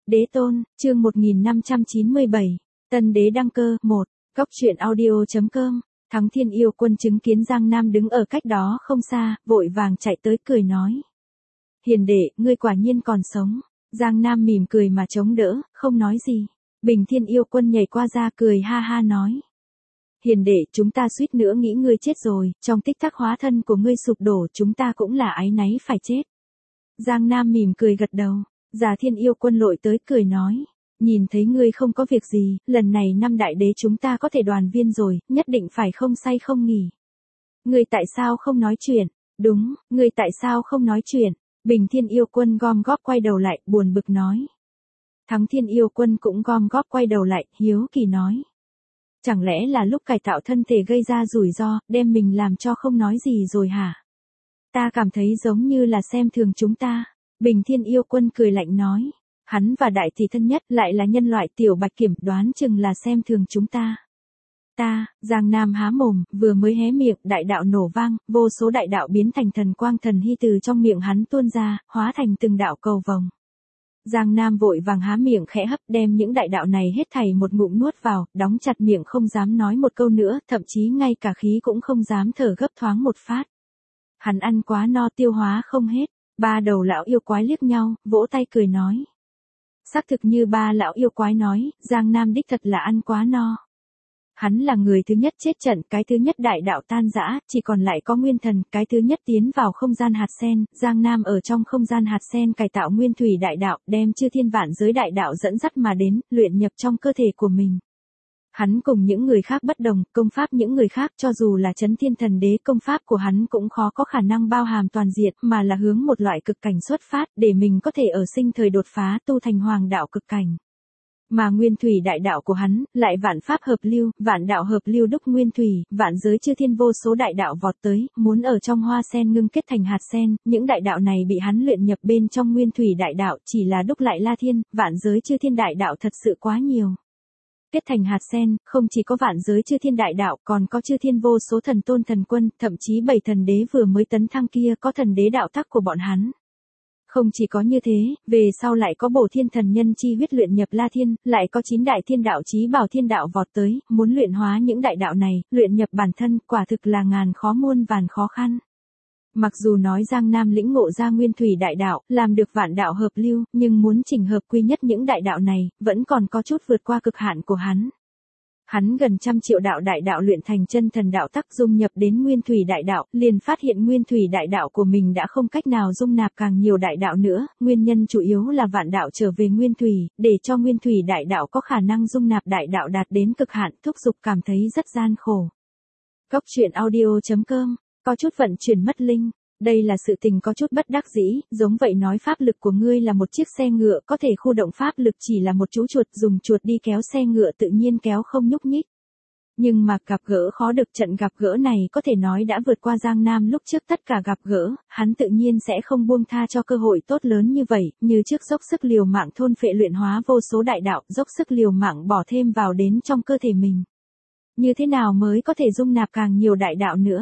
Đế tôn, chương 1597, Tân đế đăng cơ, 1, Cóc truyện audio.com, Thắng Thiên Yêu Quân chứng kiến Giang Nam đứng ở cách đó không xa, vội vàng chạy tới cười nói. Hiền đệ, ngươi quả nhiên còn sống. Giang Nam mỉm cười mà chống đỡ, không nói gì. Bình Thiên Yêu Quân nhảy qua ra cười ha ha nói. Hiền đệ, chúng ta suýt nữa nghĩ ngươi chết rồi, trong tích tắc hóa thân của ngươi sụp đổ, chúng ta cũng là áy náy phải chết. Giang Nam mỉm cười gật đầu. Già Thiên Yêu Quân lội tới cười nói. Nhìn thấy ngươi không có việc gì, lần này năm đại đế chúng ta có thể đoàn viên rồi, nhất định phải không say không nghỉ. Ngươi tại sao không nói chuyện? Đúng, ngươi tại sao không nói chuyện? Bình Thiên Yêu Quân gom góp quay đầu lại, buồn bực nói. Thắng Thiên Yêu Quân cũng gom góp quay đầu lại, hiếu kỳ nói. Chẳng lẽ là lúc cải tạo thân thể gây ra rủi ro, đem mình làm cho không nói gì rồi hả? Ta cảm thấy giống như là xem thường chúng ta. Bình Thiên Yêu Quân cười lạnh nói. Hắn và đại tỷ thân nhất lại là nhân loại tiểu bạch kiểm, đoán chừng là xem thường chúng ta. Giang Nam há mồm, vừa mới hé miệng, đại đạo nổ vang, vô số đại đạo biến thành thần quang thần hy từ trong miệng hắn tuôn ra, hóa thành từng đạo cầu vồng. Giang Nam vội vàng há miệng khẽ hấp, đem những đại đạo này hết thảy một ngụm nuốt vào, đóng chặt miệng không dám nói một câu nữa, thậm chí ngay cả khí cũng không dám thở gấp thoáng một phát. Hắn ăn quá no tiêu hóa không hết. Ba đầu lão yêu quái liếc nhau, vỗ tay cười nói. Xác thực như ba lão yêu quái nói, Giang Nam đích thật là ăn quá no. Hắn là người thứ nhất chết trận, cái thứ nhất đại đạo tan rã, chỉ còn lại có nguyên thần, cái thứ nhất tiến vào không gian hạt sen, Giang Nam ở trong không gian hạt sen cải tạo nguyên thủy đại đạo, đem chư thiên vạn giới đại đạo dẫn dắt mà đến, luyện nhập trong cơ thể của mình. Hắn cùng những người khác bất đồng, công pháp những người khác cho dù là Chấn Thiên Thần Đế, công pháp của hắn cũng khó có khả năng bao hàm toàn diện, mà là hướng một loại cực cảnh xuất phát, để mình có thể ở sinh thời đột phá tu thành hoàng đạo cực cảnh. Mà nguyên thủy đại đạo của hắn, lại vạn pháp hợp lưu, vạn đạo hợp lưu đúc nguyên thủy, vạn giới chư thiên vô số đại đạo vọt tới, muốn ở trong hoa sen ngưng kết thành hạt sen, những đại đạo này bị hắn luyện nhập bên trong nguyên thủy đại đạo, chỉ là đúc lại la thiên, vạn giới chư thiên đại đạo thật sự quá nhiều. Kết thành hạt sen, không chỉ có vạn giới chư thiên đại đạo, còn có chư thiên vô số thần tôn thần quân, thậm chí 7 thần đế vừa mới tấn thăng kia có thần đế đạo tắc của bọn hắn. Không chỉ có như thế, về sau lại có bổ thiên thần nhân chi huyết luyện nhập la thiên, lại có 9 đại thiên đạo chí bảo thiên đạo vọt tới, muốn luyện hóa những đại đạo này, luyện nhập bản thân, quả thực là ngàn khó muôn vàn khó khăn. Mặc dù nói Giang Nam lĩnh ngộ ra nguyên thủy đại đạo, làm được vạn đạo hợp lưu, nhưng muốn chỉnh hợp quy nhất những đại đạo này, vẫn còn có chút vượt qua cực hạn của hắn. Hắn gần 100 triệu đạo đại đạo luyện thành chân thần đạo tắc dung nhập đến nguyên thủy đại đạo, liền phát hiện nguyên thủy đại đạo của mình đã không cách nào dung nạp càng nhiều đại đạo nữa, nguyên nhân chủ yếu là vạn đạo trở về nguyên thủy, để cho nguyên thủy đại đạo có khả năng dung nạp đại đạo đạt đến cực hạn, thúc giục cảm thấy rất gian khổ. Cóc truyện audio.com, có chút vận chuyển mất linh. Đây là sự tình có chút bất đắc dĩ, giống vậy nói pháp lực của ngươi là một chiếc xe ngựa, có thể khu động pháp lực chỉ là một chú chuột, dùng chuột đi kéo xe ngựa tự nhiên kéo không nhúc nhích. Nhưng mà gặp gỡ khó được, trận gặp gỡ này có thể nói đã vượt qua Giang Nam lúc trước tất cả gặp gỡ, hắn tự nhiên sẽ không buông tha cho cơ hội tốt lớn như vậy, như trước dốc sức liều mạng thôn phệ luyện hóa vô số đại đạo, dốc sức liều mạng bỏ thêm vào đến trong cơ thể mình. Như thế nào mới có thể dung nạp càng nhiều đại đạo nữa?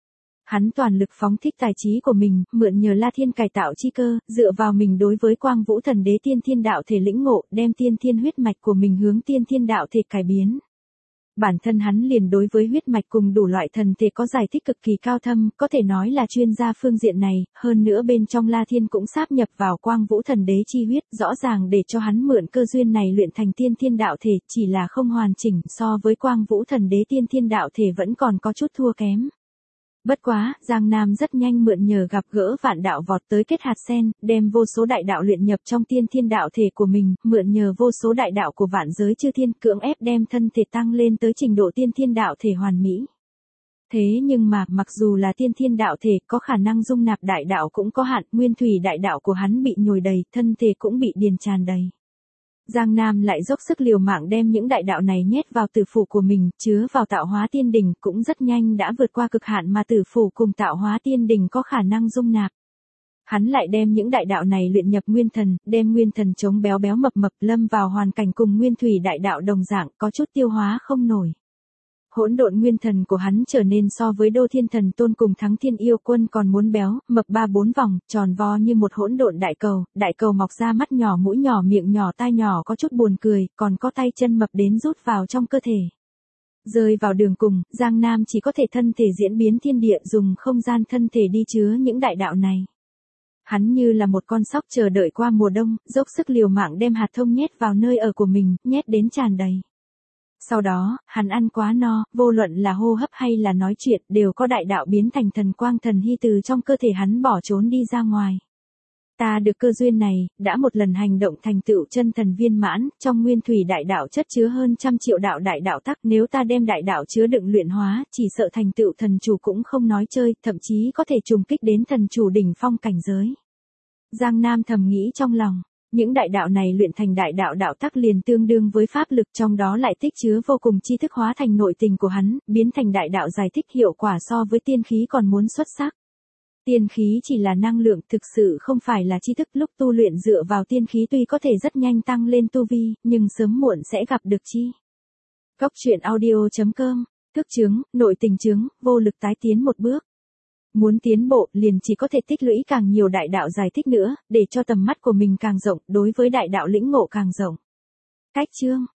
Hắn toàn lực phóng thích tài trí của mình, mượn nhờ La Thiên cải tạo chi cơ, dựa vào mình đối với Quang Vũ Thần Đế tiên thiên đạo thể lĩnh ngộ, đem tiên thiên huyết mạch của mình hướng tiên thiên đạo thể cải biến. Bản thân hắn liền đối với huyết mạch cùng đủ loại thần thể có giải thích cực kỳ cao thâm, có thể nói là chuyên gia phương diện này, hơn nữa bên trong La Thiên cũng sáp nhập vào Quang Vũ Thần Đế chi huyết, rõ ràng để cho hắn mượn cơ duyên này luyện thành tiên thiên đạo thể, chỉ là không hoàn chỉnh, so với Quang Vũ Thần Đế tiên thiên đạo thể vẫn còn có chút thua kém. Bất quá, Giang Nam rất nhanh mượn nhờ gặp gỡ vạn đạo vọt tới kết hạt sen, đem vô số đại đạo luyện nhập trong tiên thiên đạo thể của mình, mượn nhờ vô số đại đạo của vạn giới chư thiên cưỡng ép đem thân thể tăng lên tới trình độ tiên thiên đạo thể hoàn mỹ. Thế nhưng mà, mặc dù là tiên thiên đạo thể có khả năng dung nạp đại đạo cũng có hạn, nguyên thủy đại đạo của hắn bị nhồi đầy, thân thể cũng bị điền tràn đầy. Giang Nam lại dốc sức liều mạng đem những đại đạo này nhét vào tử phủ của mình, chứa vào tạo hóa tiên đỉnh, cũng rất nhanh đã vượt qua cực hạn mà tử phủ cùng tạo hóa tiên đỉnh có khả năng dung nạp. Hắn lại đem những đại đạo này luyện nhập nguyên thần, đem nguyên thần chống béo béo mập mập lâm vào hoàn cảnh cùng nguyên thủy đại đạo đồng dạng, có chút tiêu hóa không nổi. Hỗn độn nguyên thần của hắn trở nên so với Đô Thiên Thần Tôn cùng Thắng Thiên Yêu Quân còn muốn béo, mập 3-4 vòng, tròn vo như một hỗn độn đại cầu mọc ra mắt nhỏ, mũi nhỏ, miệng nhỏ, tai nhỏ, có chút buồn cười, còn có tay chân mập đến rút vào trong cơ thể. Rơi vào đường cùng, Giang Nam chỉ có thể thân thể diễn biến thiên địa, dùng không gian thân thể đi chứa những đại đạo này. Hắn như là một con sóc chờ đợi qua mùa đông, dốc sức liều mạng đem hạt thông nhét vào nơi ở của mình, nhét đến tràn đầy. Sau đó, hắn ăn quá no, vô luận là hô hấp hay là nói chuyện, đều có đại đạo biến thành thần quang thần hy từ trong cơ thể hắn bỏ trốn đi ra ngoài. Ta được cơ duyên này, đã một lần hành động thành tựu chân thần viên mãn, trong nguyên thủy đại đạo chất chứa hơn 100 triệu đạo đại đạo tắc, nếu ta đem đại đạo chứa đựng luyện hóa, chỉ sợ thành tựu thần chủ cũng không nói chơi, thậm chí có thể trùng kích đến thần chủ đỉnh phong cảnh giới. Giang Nam thầm nghĩ trong lòng, những đại đạo này luyện thành đại đạo đạo tắc liền tương đương với pháp lực, trong đó lại tích chứa vô cùng tri thức hóa thành nội tình của hắn, biến thành đại đạo giải thích hiệu quả so với tiên khí còn muốn xuất sắc. Tiên khí chỉ là năng lượng, thực sự không phải là tri thức, lúc tu luyện dựa vào tiên khí tuy có thể rất nhanh tăng lên tu vi, nhưng sớm muộn sẽ gặp được chi. Góc truyện audio.com, thức chứng, nội tình chứng, vô lực tái tiến một bước. Muốn tiến bộ, liền chỉ có thể tích lũy càng nhiều đại đạo giải thích nữa, để cho tầm mắt của mình càng rộng, đối với đại đạo lĩnh ngộ càng rộng. Cách chương